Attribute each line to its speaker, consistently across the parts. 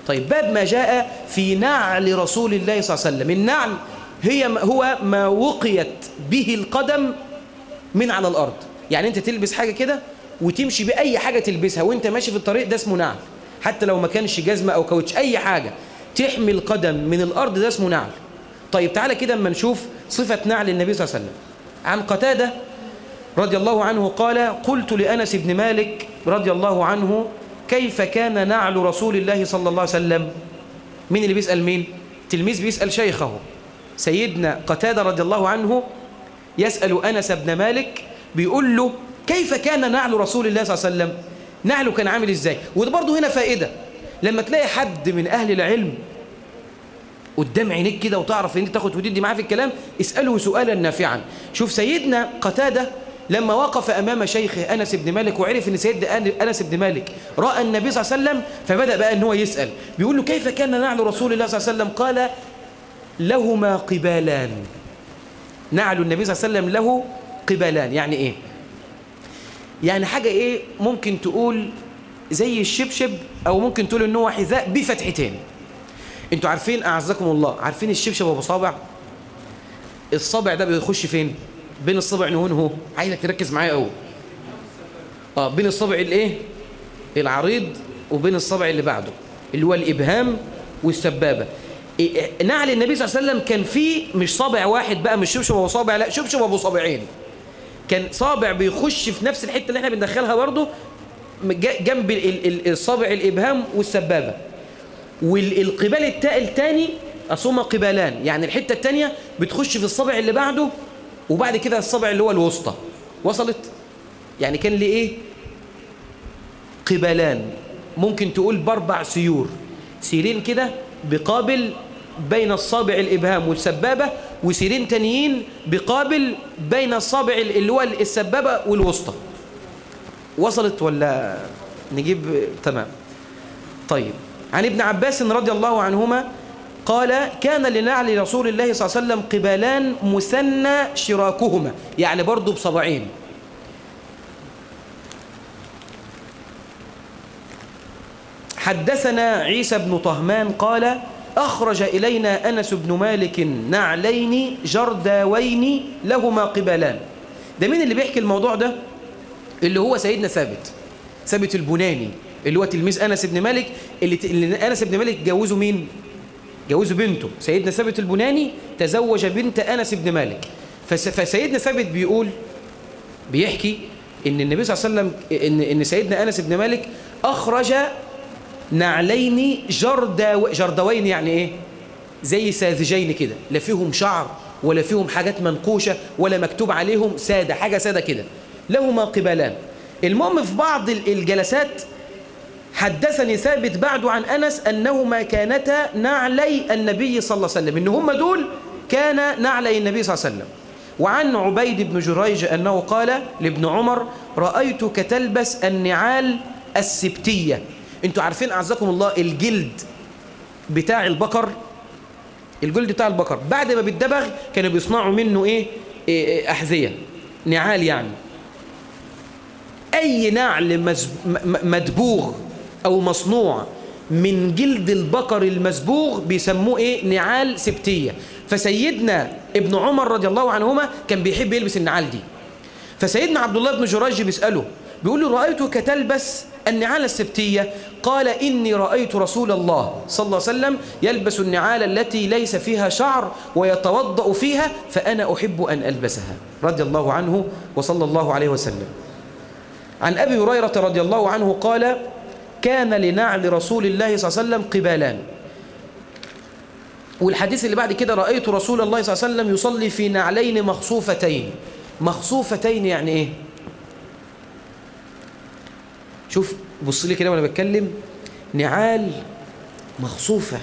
Speaker 1: طيب باب ما جاء في نعل رسول الله صلى الله عليه وسلم. النعل هو ما وقيت به القدم من على الأرض. يعني أنت تلبس حاجة كده وتمشي بأي حاجة تلبسها وأنت ماشي في الطريق، ده اسمه نعل. حتى لو ما كانش جزمة أو كاوتش، أي حاجة تحمي القدم من الأرض ده اسمه نعل. طيب تعالى كده اما نشوف صفة نعل النبي صلى الله عليه وسلم. عن قتادة رضي الله عنه قال: قلت لأنس بن مالك رضي الله عنه: كيف كان نعل رسول الله صلى الله عليه وسلم؟ مين اللي بيسأل مين؟ تلميذ بيسأل شيخه. سيدنا قتادة رضي الله عنه يسأل أنس بن مالك، بيقول له: كيف كان نعل رسول الله صلى الله عليه وسلم؟ نعله كان عامل ازاي؟ وده برضه هنا فائدة، لما تلاقي حد من أهل العلم قدام عينيك كده وتعرف ان انت تاخد وتدي معاه في الكلام، اسأله سؤالا نافعا. شوف سيدنا قتادة لما وقف أمام شيخه أنس بن مالك وعرف ان سيدنا أنس بن مالك رأى النبي صلى الله عليه وسلم، فبدأ بقى ان هو يسأل، بيقول له: كيف كان نعل رسول الله صلى الله عليه وسلم؟ قال: لهما قبالان. نعل النبي صلى الله عليه وسلم له قبالان. يعني ايه؟ يعني حاجة ايه؟ ممكن تقول زي الشبشب، او ممكن تقول ان هو حذاء بفتحتين. انتوا عارفين اعزكم الله، عارفين الشبشب ابو صابع؟ الصابع ده بيخش فين؟ بين الصابع هون اهو، عايزك تركز معايا قوي. بين الصابع الايه؟ العريض وبين الصابع اللي بعده اللي هو الابهام والسبابه. نعل النبي صلى الله عليه وسلم كان فيه مش صابع واحد بقى، مش شبشب ابو صابع، لا، شبشب ابو صابعين. كان صابع بيخش في نفس الحته اللي احنا بندخلها برضه جنب الصابع الابهام والسبابه. والقبال الثاني أصوم قبالان، يعني الحتة الثانية بتخش في الصبع اللي بعده وبعد كده الصبع اللي هو الوسطى. وصلت؟ يعني كان ليه ايه؟ قبالان. ممكن تقول باربع سيور، سيرين كده بقابل بين الصابع الإبهام والسبابة، وسيرين تانيين بقابل بين الصابع اللي هو السبابة والوسطى. وصلت ولا نجيب؟ تمام. طيب، عن ابن عباس رضي الله عنهما قال: كان لنعل رسول الله صلى الله عليه وسلم قبالان مثنى شراكهما، يعني برضو بصبعين. حدثنا عيسى بن طهمان قال: أخرج إلينا أنس بن مالك نعلين جرداوين لهما قبالان. ده مين اللي بيحكي الموضوع ده؟ اللي هو سيدنا ثابت البناني، اللي هو تلميذ أنس بن مالك، اللي أنس بن مالك جوزه مين؟ جوزه بنته. سيدنا ثابت البناني تزوج بنت أنس بن مالك. فسيدنا ثابت بيحكي إن النبي صلى الله عليه وسلم إن سيدنا أنس بن مالك أخرج نعلين جردوين، يعني إيه؟ زي ساذجين كده، لا فيهم شعر ولا فيهم حاجات منقوشة ولا مكتوب عليهم، سادة، حاجة سادة كده، لهما قبالان. المهم في بعض الجلسات حدثني ثابت بعد عن أنس أنهما كانتا نعلي النبي صلى الله عليه وسلم، إن هم دول كان نعلي النبي صلى الله عليه وسلم. وعن عبيد بن جريج أنه قال لابن عمر: رأيتك تلبس النعال السبتية. انتوا عارفين أعزكم الله الجلد بتاع البقر، الجلد بتاع البقر بعد ما بيتدبغ كانوا بيصنعوا منه إيه أحذية، نعال. يعني أي نعل مدبوغ أو مصنوع من جلد البقر المسبوغ بيسموه إيه؟ نعال سبتية. فسيدنا ابن عمر رضي الله عنهما كان بيحب يلبس النعال دي. فسيدنا عبد الله بن جريج بيسأله، بيقول له: رأيتك تلبس النعال السبتية. قال: إني رأيت رسول الله صلى الله عليه وسلم يلبس النعال التي ليس فيها شعر ويتوضأ فيها، فأنا أحب أن ألبسها، رضي الله عنه وصلى الله عليه وسلم. عن أبي هريرة رضي الله عنه قال: كان لنعل رسول الله صلى الله عليه وسلم قبالان. والحديث اللي بعد كده: رأيت رسول الله صلى الله عليه وسلم يصلي في نعلين مخصوفتين. مخصوفتين يعني ايه؟ شوف، بص لي كده وانا بتكلم، نعال مخصوفة،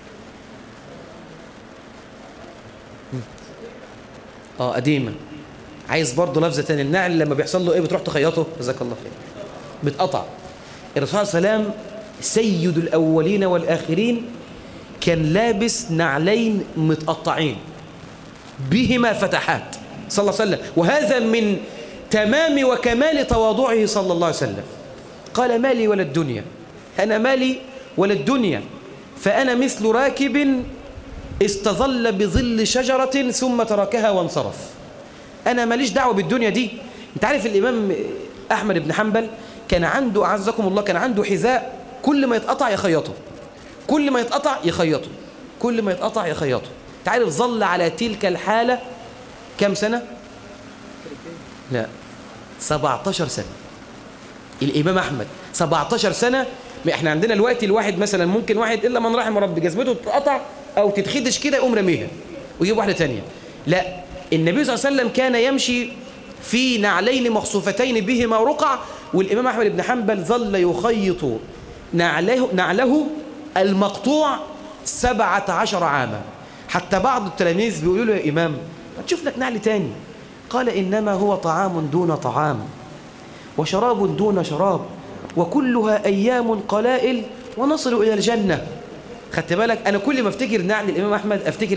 Speaker 1: قديمة. عايز برضه لفظة تانية، النعل لما بيحصل له ايه بتروح تخيطه؟ جزاك الله خير، بتقطع. الرسول صلى الله عليه وسلم سيد الأولين والآخرين كان لابس نعلين متقطعين بهما فتحات صلى الله عليه وسلم، وهذا من تمام وكمال تواضعه صلى الله عليه وسلم. قال: مالي ولا الدنيا، أنا مالي ولا الدنيا. فأنا مثل راكب استظل بظل شجرة ثم تركها وانصرف. أنا ماليش دعوة بالدنيا دي. أنت عارف الإمام أحمد بن حنبل كان عنده أعزكم الله كان عنده حذاء كل ما يتقطع يخيطه، كل ما يتقطع يخيطه، كل ما يتقطع يخيطه. أنت عارف ظل على تلك الحالة كم سنة؟ لا 17 سنة. الإمام أحمد 17 سنة. احنا عندنا الوقت الواحد مثلا ممكن واحد إلا من رحم ربي جزمته تتقطع أو تتخدش كده يقوم رميها ويجيب واحدة تانية. لا، النبي صلى الله عليه وسلم كان يمشي في نعلين مخصوفتين بهما رقع، والإمام أحمد بن حنبل ظل يخيط نعله المقطوع 17 عاما. حتى بعض التلاميذ بيقولوا له يا إمام ما تشوف لك نعل تاني. قال إنما هو طعام دون طعام وشراب دون شراب وكلها أيام قلائل ونصل إلى الجنة. خدت بالك؟ أنا كل ما افتكر نعل الإمام أحمد أفتكر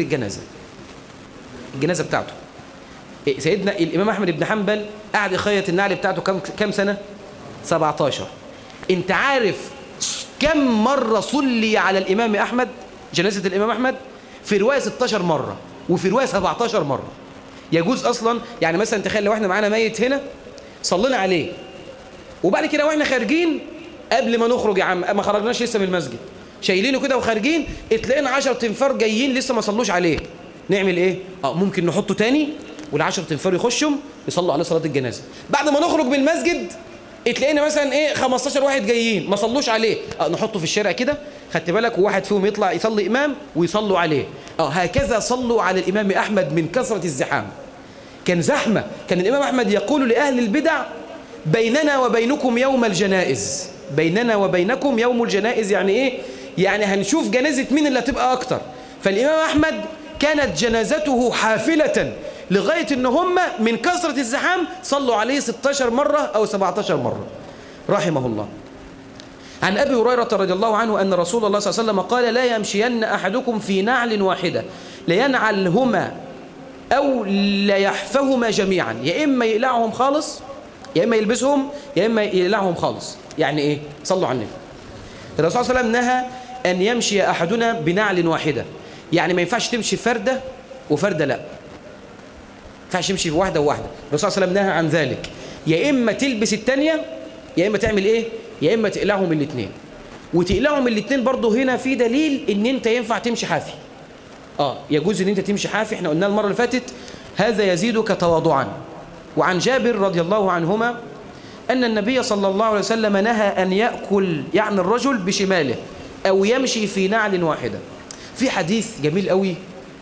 Speaker 1: الجنازة بتاعته. سيدنا الإمام أحمد بن حنبل قاعد يخيط النعل بتاعته كم سنة؟ 17. أنت عارف كم مرة صلي على الإمام أحمد جنازة الإمام أحمد؟ في رواية 16 مرة وفي رواية 17 مرة. يجوز أصلا يعني مثلا تخيل لو احنا معانا ميت هنا صلينا عليه وبعد كده واحنا خارجين قبل ما نخرج يا عم ما خرجناش لسه من المسجد شايلينه كده وخارجين اتلاقينا 10 تنفار جايين لسه ما صلوش عليه، نعمل ايه؟ ممكن نحطه تاني وال10 تنفار يخشوا يصلوا عليه صلاة الجنازة. بعد ما نخرج من المسجد اتلاقينا مثلا 15 واحد جايين ما صلوش عليه، نحطه في الشارع كده خدت بالك وواحد فيهم يطلع يصلي إمام ويصلوا عليه. هكذا صلوا على الإمام أحمد من كثرة الزحام. كان زحمة. كان الإمام أحمد يقول لأهل البدع بيننا وبينكم يوم الجنائز، بيننا وبينكم يوم الجنائز. يعني إيه؟ يعني هنشوف جنازة مين اللي هتبقى أكتر. فالإمام أحمد كانت جنازته حافلة لغاية إن هم من كثرة الزحام صلوا عليه 16 مرة أو 17 مرة رحمه الله. عن أبي هريرة رضي الله عنه أن رسول الله صلى الله عليه وسلم قال لا يمشين أحدكم في نعل واحدة لينعلهما أو ليحفهما جميعا، يا إما يقلعهم خالص يا إما يلبسهم يا إما يقلعهم خالص. يعني إيه؟ صلوا على النبي. الرسول صلى الله عليه وسلم نهى أن يمشي أحدنا بنعل واحدة، يعني ما ينفعش تمشي فردة وفردة، لا ما ينفعش تمشي واحدة وواحدة. الرسول صلى الله عليه وسلم نهى عن ذلك. يا إما تلبس التانية يا إما تعمل إيه؟ يا إما تقلعهم الاثنين. وتقلعهم الاثنين برضه هنا في دليل إن أنت ينفع تمشي حافي. يجوز إن أنت تمشي حافي. إحنا قلنا المرة اللي فاتت هذا يزيدك تواضعا. وعن جابر رضي الله عنهما أن النبي صلى الله عليه وسلم نهى أن يأكل يعني الرجل بشماله أو يمشي في نعل واحدة. في حديث جميل قوي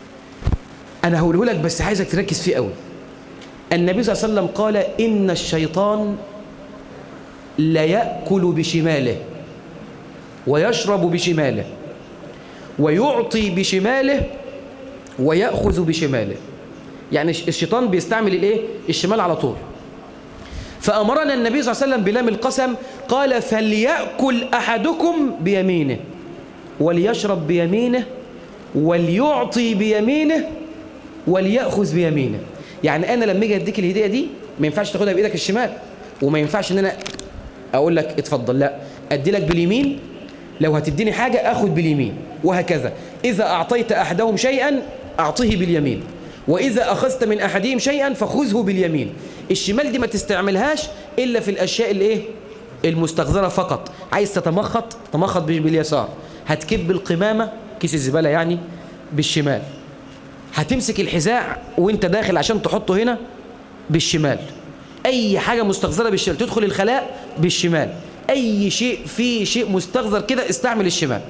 Speaker 1: أنا هقوله لك بس عايزك تركز فيه قوي. النبي صلى الله عليه وسلم قال إن الشيطان لا يأكل بشماله ويشرب بشماله ويعطي بشماله ويأخذ بشماله. يعني الشيطان بيستعمل الايه؟ الشمال على طول. فأمرنا النبي صلى الله عليه وسلم بلام القسم قال فليأكل أحدكم بيمينه وليشرب بيمينه وليعطي بيمينه وليأخذ بيمينه. يعني أنا لما اجي اديك الهدية دي ما ينفعش تاخدها بإيدك الشمال وما ينفعش ان انا اقول لك اتفضل، لا ادي لك باليمين. لو هتديني حاجة اخد باليمين وهكذا. إذا أعطيت أحدهم شيئا أعطيه باليمين وإذا أخذت من أحدهم شيئا فخذه باليمين. الشمال دي ما تستعملهاش إلا في الأشياء الايه؟ المستغذرة فقط. عايز تتمخط تمخط باليسار. هتكب القمامة كيس الزبالة يعني بالشمال. هتمسك الحذاء وانت داخل عشان تحطه هنا بالشمال. أي حاجة مستغذرة بالشمال. تدخل الخلاء بالشمال. أي شيء فيه شيء مستغذر كده استعمل الشمال.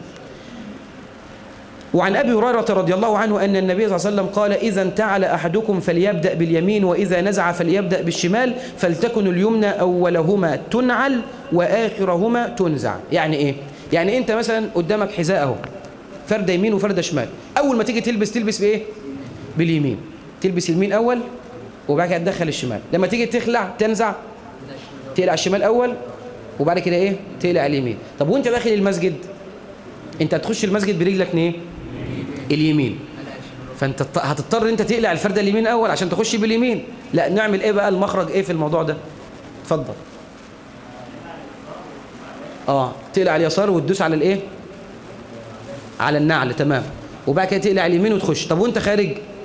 Speaker 1: وعن أبي هريرة رضي الله عنه أن النبي صلى الله عليه وسلم قال إذا انتعل أحدكم فليبدأ باليمين وإذا نزع فليبدأ بالشمال فلتكن اليمنى أولهما تنعل وآخرهما تنزع. يعني إيه؟ يعني أنت مثلا قدامك حذاء اهو فردة يمين وفردة شمال. أول ما تيجي تلبس بإيه؟ باليمين. تلبس اليمين أول وبعد كده تدخل الشمال. لما تيجي تخلع تنزع تقلع الشمال أول وبعد كده إيه؟ تقلع اليمين. طب وأنت داخل المسجد أنت هتخش المسجد برجلك إيه؟ اليمين. فانت هتضطر انت تقلع الفردة اليمين اول عشان تخش باليمين. لا نعمل ايه بقى؟ المخرج ايه في الموضوع ده؟ اتفضل. تقلع اليسار وتدوس على الايه؟ على النعل، تمام. وبعد كده تقلع اليمين وتخش. طب وانت خارج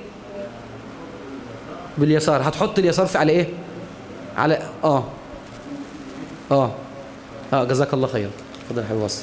Speaker 1: باليسار هتحط اليسار على ايه؟ على جزاك الله خير. اتفضل يا حبيبي وصل.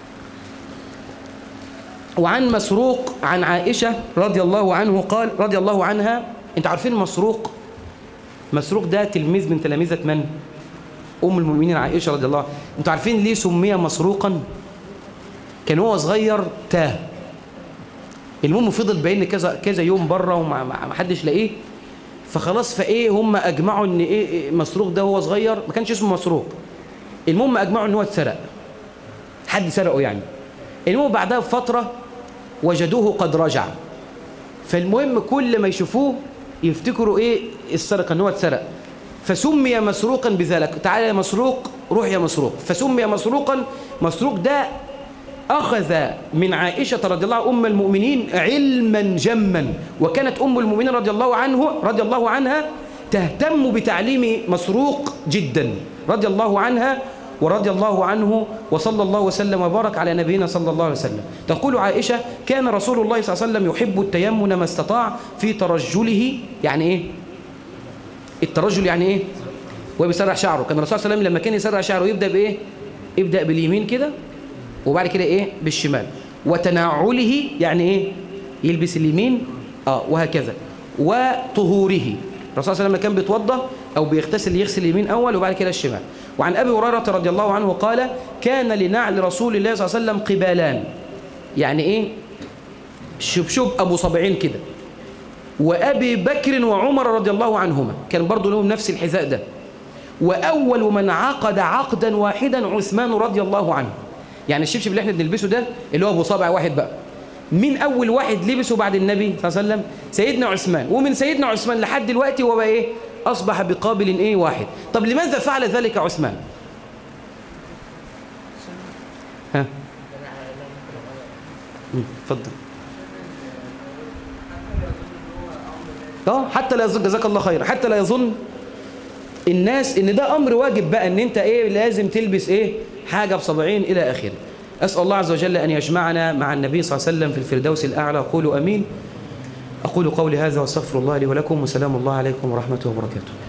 Speaker 1: وعن مسروق عن عائشة رضي الله عنه قال رضي الله عنها، انتوا عارفين مسروق ده تلميذ من تلاميذة من؟ أم المؤمنين عائشة رضي الله عنها. انتوا عارفين ليه سمي مسروقا؟ كان هو صغير تاه. المهم فضل باين كذا يوم بره وما حدش لاقيه، فخلاص فايه هم اجمعوا ان ايه مسروق ده هو صغير ما كانش اسمه مسروق. المهم اجمعوا ان هو اتسرق، حد سرقه يعني. المهم بعدها بفتره وجدوه قد رجع، فالمهم كل ما يشوفوه يفتكروا ايه السرقه ان هو اتسرق، فسمي مسروقا بذلك. تعالى يا مسروق، روح يا مسروق، فسمي مسروقا. مسروق ده أخذ من عائشة رضي الله عنها أم المؤمنين علما جما، وكانت أم المؤمنين رضي الله عنها تهتم بتعليم مسروق جدا رضي الله عنها ورضي الله عنه، وصلى الله وسلم وبارك على نبينا صلى الله عليه وسلم. تقول عائشة: كان رسول الله صلى الله عليه وسلم يحب التيمن ما استطاع في ترجله. يعني إيه الترجل؟ يعني إيه؟ وهو بيسرح شعره. كان الرسول صلى الله عليه وسلم لما كان يسرح شعره يبدأ بإيه؟ يبدأ باليمين كده، وبعد كده ايه بالشمال. وتناعله يعني ايه يلبس اليمين وهكذا. وطهوره، الرسول صلى الله عليه وسلم كان بيتوضا او بيغتسل يغسل اليمين اول وبعد كده الشمال. وعن ابي هريره رضي الله عنه قال: كان لنعل رسول الله صلى الله عليه وسلم قبالان. يعني ايه شبشب ابو صبعين كده. وابي بكر وعمر رضي الله عنهما كان برضو لهم نفس الحذاء ده. واول من عقد عقدا واحدا عثمان رضي الله عنه. يعني الشبشب اللي احنا بنلبسه ده اللي هو ابو صابع واحد بقى، مين اول واحد لبسه بعد النبي صلى الله عليه وسلم؟ سيدنا عثمان. ومن سيدنا عثمان لحد دلوقتي هو بقى ايه اصبح بقابل ايه واحد. طب لماذا فعل ذلك عثمان؟ ها اتفضل. حتى لا يظن، جزاك الله خير، حتى لا يظن الناس ان ده امر واجب بقى ان انت ايه لازم تلبس ايه حاجه بصبعين الى اخره. اسال الله عز وجل ان يجمعنا مع النبي صلى الله عليه وسلم في الفردوس الاعلى. قولوا امين. اقول قولي هذا واستغفر الله لي ولكم، وسلام الله عليكم ورحمته وبركاته.